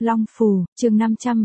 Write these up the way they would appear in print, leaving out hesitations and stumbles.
Long Phù, chương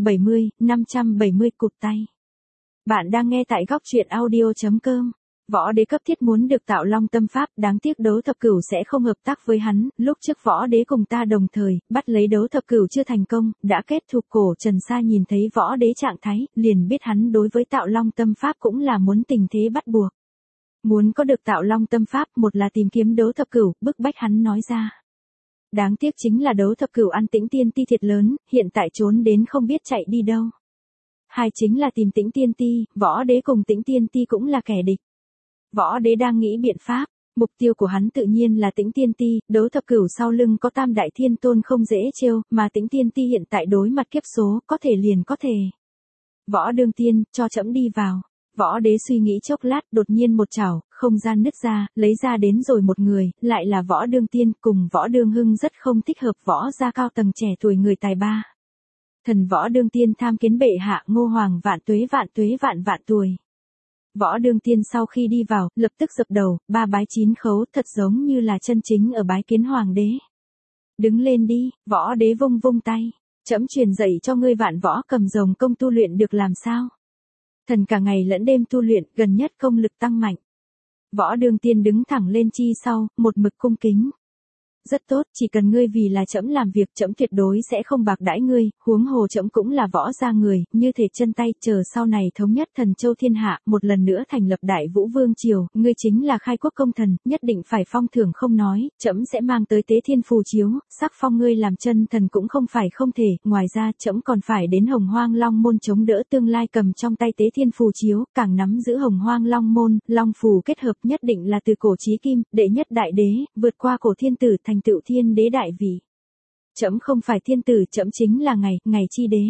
570 cụt tay. Bạn đang nghe tại góc truyện audio.com. Võ Đế cấp thiết muốn được tạo Long Tâm Pháp, đáng tiếc Đấu Thập Cửu sẽ không hợp tác với hắn, lúc trước Võ Đế cùng ta đồng thời, bắt lấy Đấu Thập Cửu chưa thành công, đã kết thù. Cổ Trần Sa nhìn thấy Võ Đế trạng thái, liền biết hắn đối với tạo Long Tâm Pháp cũng là muốn tình thế bắt buộc. Muốn có được tạo Long Tâm Pháp, một là tìm kiếm Đấu Thập Cửu, bức bách hắn nói ra. Đáng tiếc chính là Đấu Thập Cửu ăn Tĩnh Tiên Ti thiệt lớn, hiện tại trốn đến không biết chạy đi đâu. Hai chính là tìm Tĩnh Tiên Ti, Võ Đế cùng Tĩnh Tiên Ti cũng là kẻ địch. Võ Đế đang nghĩ biện pháp, mục tiêu của hắn tự nhiên là Tĩnh Tiên Ti, Đấu Thập Cửu sau lưng có Tam Đại Thiên Tôn không dễ trêu, mà Tĩnh Tiên Ti hiện tại đối mặt kiếp số, có thể liền có thể. Võ Đương Tiên, cho trẫm đi vào. Võ Đế suy nghĩ chốc lát, đột nhiên một chảo, không gian nứt ra, lấy ra đến rồi một người, lại là Võ Đương Tiên, cùng Võ Đương Hưng rất không thích hợp, võ gia cao tầng trẻ tuổi người tài ba. Thần Võ Đương Tiên tham kiến bệ hạ, Ngô Hoàng vạn tuế vạn tuổi. Võ Đương Tiên sau khi đi vào, lập tức dập đầu, ba bái 9 khấu, thật giống như là chân chính ở bái kiến Hoàng đế. Đứng lên đi, Võ Đế vung vung tay, trẫm truyền dạy cho ngươi Vạn Võ Cầm Rồng công tu luyện được làm sao? Thần cả ngày lẫn đêm tu luyện, gần nhất công lực tăng mạnh. Võ Đương Tiên đứng thẳng lên chi sau, một mực cung kính. Rất tốt, chỉ cần ngươi vì là trẫm làm việc, trẫm tuyệt đối sẽ không bạc đãi ngươi, huống hồ trẫm cũng là võ gia người, như thể chân tay, chờ sau này thống nhất Thần Châu thiên hạ, một lần nữa thành lập Đại Vũ Vương triều, ngươi chính là khai quốc công thần, nhất định phải phong thưởng không nói, trẫm sẽ mang tới Tế Thiên phù chiếu, sắc phong ngươi làm chân thần cũng không phải không thể, ngoài ra trẫm còn phải đến Hồng Hoang Long môn chống đỡ tương lai cầm trong tay Tế Thiên phù chiếu, càng nắm giữ Hồng Hoang Long môn, Long phù kết hợp nhất định là từ cổ chí kim, đệ nhất đại đế, vượt qua cổ thiên tử thành tựu thiên đế đại vị. Trẫm không phải thiên tử, trẫm chính là ngày chi đế.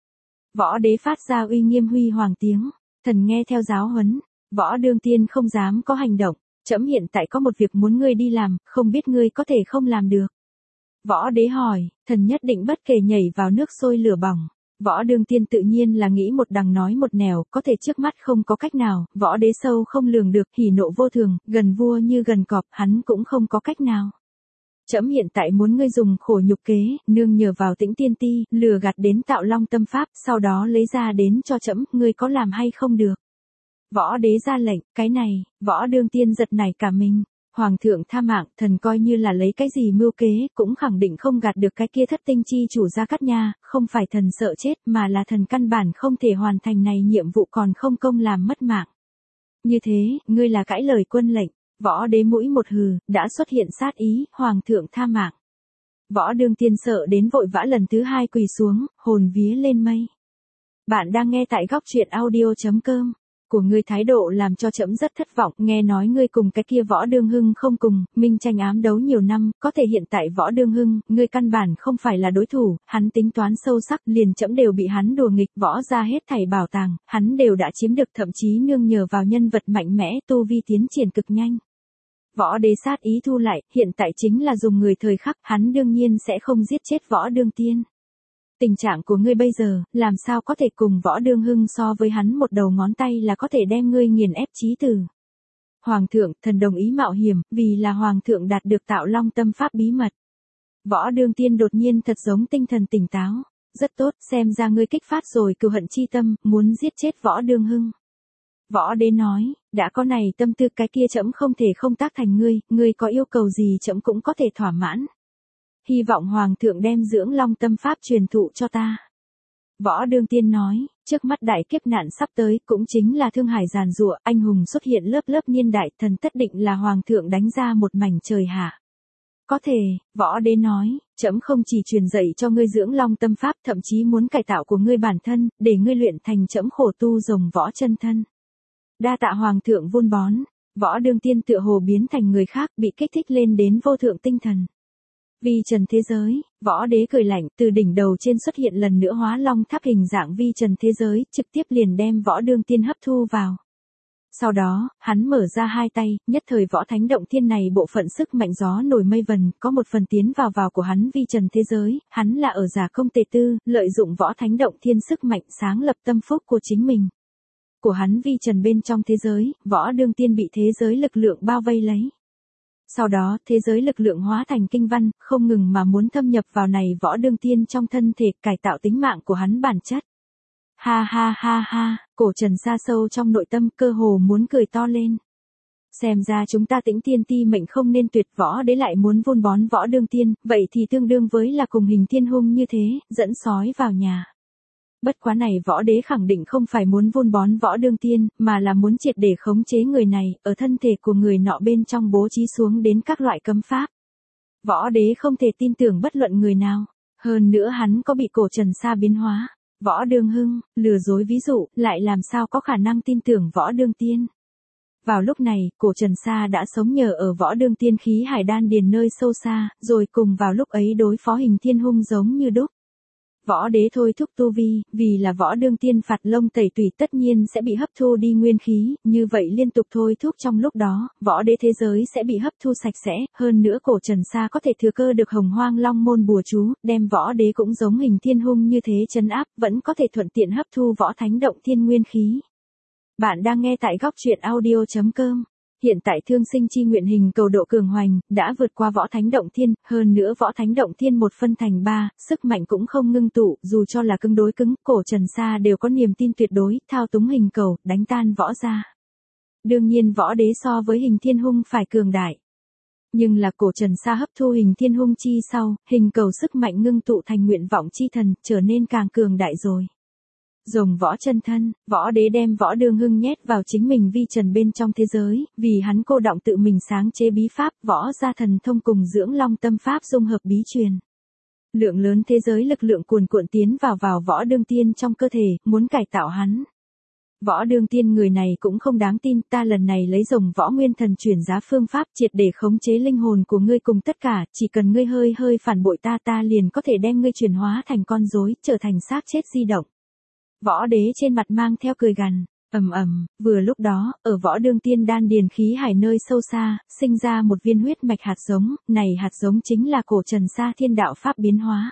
Võ Đế phát ra uy nghiêm huy hoàng tiếng, thần nghe theo giáo huấn. Võ Đương Tiên không dám có hành động, trẫm hiện tại có một việc muốn ngươi đi làm, không biết ngươi có thể không làm được. Võ Đế hỏi, thần nhất định bất kể nhảy vào nước sôi lửa bỏng. Võ Đương Tiên tự nhiên là nghĩ một đằng nói một nẻo, có thể trước mắt không có cách nào, Võ Đế sâu không lường được, hỉ nộ vô thường, gần vua như gần cọp, hắn cũng không có cách nào. Trẫm hiện tại muốn ngươi dùng khổ nhục kế, nương nhờ vào Tĩnh Tiên Ti, lừa gạt đến tạo Long Tâm Pháp, sau đó lấy ra đến cho trẫm, ngươi có làm hay không được? Võ Đế ra lệnh, cái này, Võ Đương Tiên giật nảy cả mình. Hoàng thượng tha mạng, thần coi như là lấy cái gì mưu kế, cũng khẳng định không gạt được cái kia Thất Tinh chi chủ Gia Cát Nha, không phải thần sợ chết, mà là thần căn bản không thể hoàn thành này nhiệm vụ còn không công làm mất mạng. Như thế, ngươi là cãi lời quân lệnh. Võ Đế mũi một hừ, đã xuất hiện sát ý, Hoàng thượng tha mạng. Võ Đương Tiên sợ đến vội vã lần thứ hai quỳ xuống, hồn vía lên mây. Bạn đang nghe tại góc truyện audio.com. Của ngươi thái độ làm cho trẫm rất thất vọng, nghe nói ngươi cùng cái kia Võ Đương Hưng không cùng, minh tranh ám đấu nhiều năm, có thể hiện tại Võ Đương Hưng, ngươi căn bản không phải là đối thủ, hắn tính toán sâu sắc, liền trẫm đều bị hắn đùa nghịch, võ ra hết thảy bảo tàng, hắn đều đã chiếm được, thậm chí nương nhờ vào nhân vật mạnh mẽ, tu vi tiến triển cực nhanh. Võ Đế sát ý thu lại, hiện tại chính là dùng người thời khắc, hắn đương nhiên sẽ không giết chết Võ Đương Tiên. Tình trạng của ngươi bây giờ, làm sao có thể cùng Võ Đương Hưng so với hắn một đầu ngón tay là có thể đem ngươi nghiền ép chí tử. Hoàng thượng, thần đồng ý mạo hiểm, vì là Hoàng thượng đạt được tạo Long Tâm Pháp bí mật. Võ Đương Tiên đột nhiên thật giống tinh thần tỉnh táo. Rất tốt, xem ra ngươi kích phát rồi cừu hận chi tâm, muốn giết chết Võ Đương Hưng. Võ Đế nói, đã có này tâm tư cái kia trẫm không thể không tác thành ngươi có yêu cầu gì trẫm cũng có thể thỏa mãn. Hy vọng Hoàng thượng đem dưỡng Long Tâm Pháp truyền thụ cho ta. Võ Đương Tiên nói, trước mắt đại kiếp nạn sắp tới, cũng chính là thương hải giàn giụa, anh hùng xuất hiện lớp lớp niên đại, thần tất định là Hoàng thượng đánh ra một mảnh trời hạ. Có thể, Võ Đế nói, trẫm không chỉ truyền dạy cho ngươi dưỡng Long Tâm Pháp, thậm chí muốn cải tạo của ngươi bản thân, để ngươi luyện thành trẫm khổ tu rồng võ chân thân. Đa tạ Hoàng thượng vun bón. Võ Đương Tiên tựa hồ biến thành người khác, bị kích thích lên đến vô thượng tinh thần. Vi trần thế giới, Võ Đế cười lạnh, từ đỉnh đầu trên xuất hiện lần nữa hóa long tháp hình dạng vi trần thế giới, trực tiếp liền đem Võ Đương Tiên hấp thu vào. Sau đó, hắn mở ra hai tay, nhất thời Võ Thánh Động Thiên này bộ phận sức mạnh gió nổi mây vần, có một phần tiến vào của hắn vi trần thế giới, hắn là ở giả công tề tư, lợi dụng Võ Thánh Động Thiên sức mạnh sáng lập tâm phúc của chính mình. Của hắn vi trần bên trong thế giới, Võ Đương Tiên bị thế giới lực lượng bao vây lấy. Sau đó, thế giới lực lượng hóa thành kinh văn, không ngừng mà muốn thâm nhập vào này võ đương tiên trong thân thể, cải tạo tính mạng của hắn bản chất. Ha ha ha ha, cổ Trần xa sâu trong nội tâm cơ hồ muốn cười to lên. Xem ra chúng ta Tĩnh Tiên Ti mệnh không nên tuyệt, võ đế lại muốn vun bón võ đương tiên, vậy thì tương đương với là cùng Hình Thiên Hung như thế, dẫn sói vào nhà. Bất quá này võ đế khẳng định không phải muốn vun bón võ đương tiên, mà là muốn triệt để khống chế người này, ở thân thể của người nọ bên trong bố trí xuống đến các loại cấm pháp. Võ đế không thể tin tưởng bất luận người nào, hơn nữa hắn có bị cổ Trần Sa biến hóa. Võ Đương Hưng, lừa dối ví dụ, lại làm sao có khả năng tin tưởng võ đương tiên. Vào lúc này, cổ Trần Sa đã sống nhờ ở võ đương tiên khí hải đan điền nơi sâu xa, rồi cùng vào lúc ấy đối phó Hình Thiên Hung giống như đúc. Võ đế thôi thúc tu vi, vì là võ đương tiên phạt lông tẩy tùy tất nhiên sẽ bị hấp thu đi nguyên khí, như vậy liên tục thôi thúc trong lúc đó, võ đế thế giới sẽ bị hấp thu sạch sẽ, hơn nữa cổ Trần Sa có thể thừa cơ được Hồng Hoang Long môn bùa chú, đem võ đế cũng giống Hình Thiên Hung như thế trấn áp, vẫn có thể thuận tiện hấp thu võ thánh động thiên nguyên khí. Bạn đang nghe tại góc truyện audio.com. Hiện tại thương sinh chi nguyện hình cầu độ cường hoành, đã vượt qua võ thánh động thiên, hơn nữa võ thánh động thiên một phân thành ba, sức mạnh cũng không ngưng tụ, dù cho là cứng đối cứng, cổ Trần Sa đều có niềm tin tuyệt đối, thao túng hình cầu, đánh tan võ gia. Đương nhiên võ đế so với Hình Thiên Hung phải cường đại. Nhưng là cổ Trần Sa hấp thu Hình Thiên Hung chi sau, hình cầu sức mạnh ngưng tụ thành nguyện vọng chi thần, trở nên càng cường đại rồi. Rồng võ chân thân, võ đế đem võ đương hưng nhét vào chính mình vi trần bên trong thế giới, vì hắn cô động tự mình sáng chế bí pháp, võ gia thần thông cùng dưỡng long tâm pháp dung hợp bí truyền. Lượng lớn thế giới lực lượng cuồn cuộn tiến vào võ đương tiên trong cơ thể, muốn cải tạo hắn. Võ đương tiên người này cũng không đáng tin, ta lần này lấy rồng võ nguyên thần chuyển giá phương pháp triệt để khống chế linh hồn của ngươi cùng tất cả, chỉ cần ngươi hơi phản bội ta liền có thể đem ngươi chuyển hóa thành con rối, trở thành xác chết di động. Võ đế trên mặt mang theo cười gằn, vừa lúc đó, ở võ đương tiên đan điền khí hải nơi sâu xa, sinh ra một viên huyết mạch hạt giống, này hạt giống chính là cổ Trần Sa thiên đạo pháp biến hóa.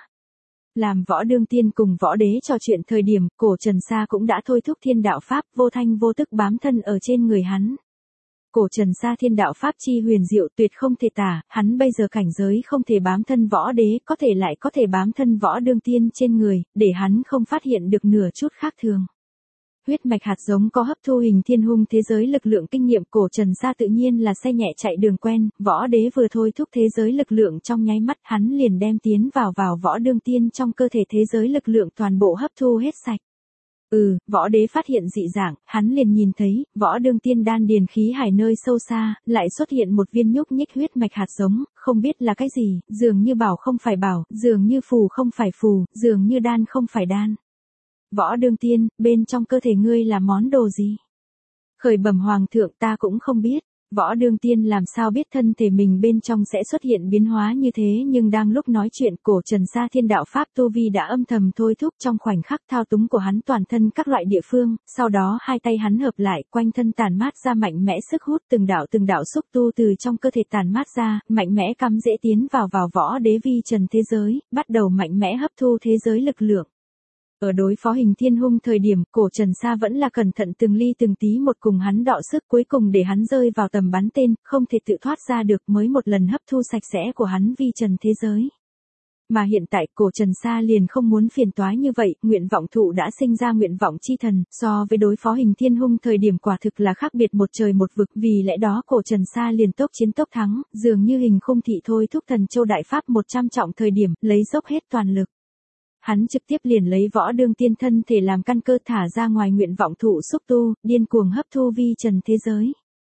Làm võ đương tiên cùng võ đế trò chuyện thời điểm, cổ Trần Sa cũng đã thôi thúc thiên đạo pháp, vô thanh vô tức bám thân ở trên người hắn. Cổ Trần Sa thiên đạo pháp chi huyền diệu tuyệt không thể tả, hắn bây giờ cảnh giới không thể bám thân võ đế, có thể lại có thể bám thân võ đương tiên trên người, để hắn không phát hiện được nửa chút khác thường. Huyết mạch hạt giống có hấp thu Hình Thiên Hung thế giới lực lượng kinh nghiệm, cổ Trần Sa tự nhiên là xe nhẹ chạy đường quen, võ đế vừa thôi thúc thế giới lực lượng trong nháy mắt, hắn liền đem tiến vào võ đương tiên trong cơ thể thế giới lực lượng toàn bộ hấp thu hết sạch. Võ đế phát hiện dị dạng, hắn liền nhìn thấy, võ đương tiên đan điền khí hải nơi sâu xa, lại xuất hiện một viên nhúc nhích huyết mạch hạt giống, không biết là cái gì, dường như bảo không phải bảo, dường như phù không phải phù, dường như đan không phải đan. Võ đương tiên, bên trong cơ thể ngươi là món đồ gì? Khởi bẩm hoàng thượng, ta cũng không biết. Võ đương tiên làm sao biết thân thể mình bên trong sẽ xuất hiện biến hóa như thế, nhưng đang lúc nói chuyện, cổ Trần Sa thiên đạo pháp tu vi đã âm thầm thôi thúc, trong khoảnh khắc thao túng của hắn toàn thân các loại địa phương, sau đó hai tay hắn hợp lại, quanh thân tản mát ra mạnh mẽ sức hút, từng đạo xúc tu từ trong cơ thể tản mát ra, mạnh mẽ cắm dễ tiến vào võ đế vi trần thế giới, bắt đầu mạnh mẽ hấp thu thế giới lực lượng. Ở đối phó Hình Thiên Hung thời điểm, cổ Trần Sa vẫn là cẩn thận từng ly từng tí một cùng hắn đọ sức, cuối cùng để hắn rơi vào tầm bắn tên, không thể tự thoát ra được, mới một lần hấp thu sạch sẽ của hắn vi trần thế giới. Mà hiện tại cổ Trần Sa liền không muốn phiền toái như vậy, nguyện vọng thụ đã sinh ra nguyện vọng chi thần, so với đối phó Hình Thiên Hung thời điểm quả thực là khác biệt một trời một vực, vì lẽ đó cổ Trần Sa liền tốc chiến tốc thắng, dường như Hình Khung thị thôi thúc thần châu đại pháp 100 trọng thời điểm, lấy dốc hết toàn lực. Hắn trực tiếp liền lấy võ đương tiên thân thể làm căn cơ thả ra ngoài nguyện vọng thụ xúc tu, điên cuồng hấp thu vi trần thế giới.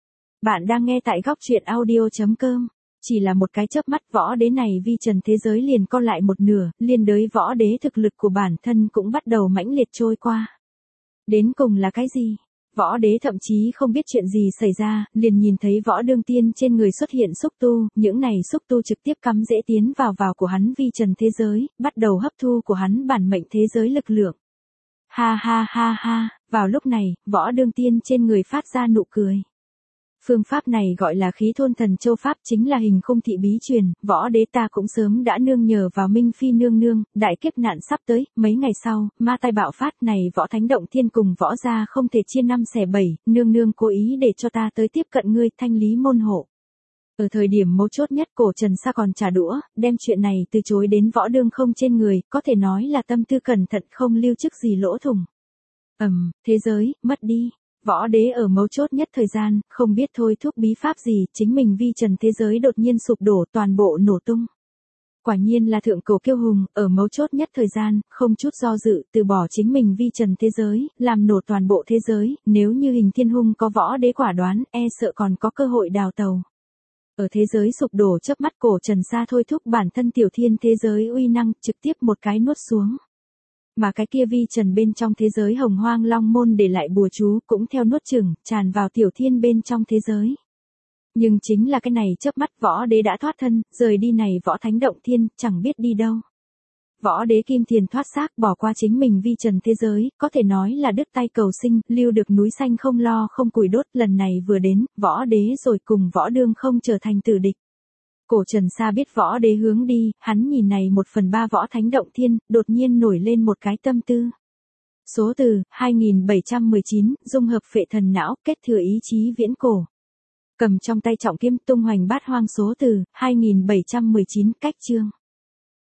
Bạn đang nghe tại góc truyện audio.com. Chỉ là một cái chớp mắt võ đế này vi trần thế giới liền co lại một nửa, liên đới võ đế thực lực của bản thân cũng bắt đầu mãnh liệt trôi qua. Đến cùng là cái gì? Võ đế thậm chí không biết chuyện gì xảy ra, liền nhìn thấy võ đương tiên trên người xuất hiện xúc tu, những này xúc tu trực tiếp cắm dễ tiến vào của hắn vi trần thế giới, bắt đầu hấp thu của hắn bản mệnh thế giới lực lượng. Ha ha ha ha, vào lúc này, võ đương tiên trên người phát ra nụ cười. Phương pháp này gọi là khí thôn thần châu pháp, chính là Hình Khung thị bí truyền, võ đế ta cũng sớm đã nương nhờ vào Minh Phi nương nương, đại kiếp nạn sắp tới, mấy ngày sau, ma tai bạo phát này võ thánh động thiên cùng võ gia không thể chia năm xẻ bảy, nương nương cố ý để cho ta tới tiếp cận ngươi, thanh lý môn hộ. Ở thời điểm mấu chốt nhất cổ Trần Sa còn trả đũa, đem chuyện này từ chối đến võ đương không trên người, có thể nói là tâm tư cẩn thận không lưu chức gì lỗ thủng. Thế giới, mất đi. Võ đế ở mấu chốt nhất thời gian, không biết thôi thúc bí pháp gì, chính mình vi trần thế giới đột nhiên sụp đổ, toàn bộ nổ tung. Quả nhiên là thượng cổ kiêu hùng, ở mấu chốt nhất thời gian, không chút do dự, từ bỏ chính mình vi trần thế giới, làm nổ toàn bộ thế giới, nếu như Hình Thiên Hung có võ đế quả đoán, e sợ còn có cơ hội đào tàu. Ở thế giới sụp đổ chớp mắt cổ Trần Sa thôi thúc bản thân tiểu thiên thế giới uy năng, trực tiếp một cái nuốt xuống. Mà cái kia vi trần bên trong thế giới Hồng Hoang Long Môn để lại bùa chú cũng theo nuốt chửng, tràn vào tiểu thiên bên trong thế giới. Nhưng chính là cái này chớp mắt võ đế đã thoát thân, rời đi này võ thánh động thiên, chẳng biết đi đâu. Võ đế kim thiền thoát xác bỏ qua chính mình vi trần thế giới, có thể nói là đứt tay cầu sinh, lưu được núi xanh không lo không củi đốt, lần này vừa đến, võ đế rồi cùng võ đương không trở thành tử địch. Cổ Trần Sa biết võ đế hướng đi, hắn nhìn này 1/3 võ thánh động thiên, đột nhiên nổi lên một cái tâm tư. Số từ, 2719, dung hợp phệ thần não, kết thừa ý chí viễn cổ. Cầm trong tay trọng kiếm tung hoành bát hoang số từ, 2719, cách chương.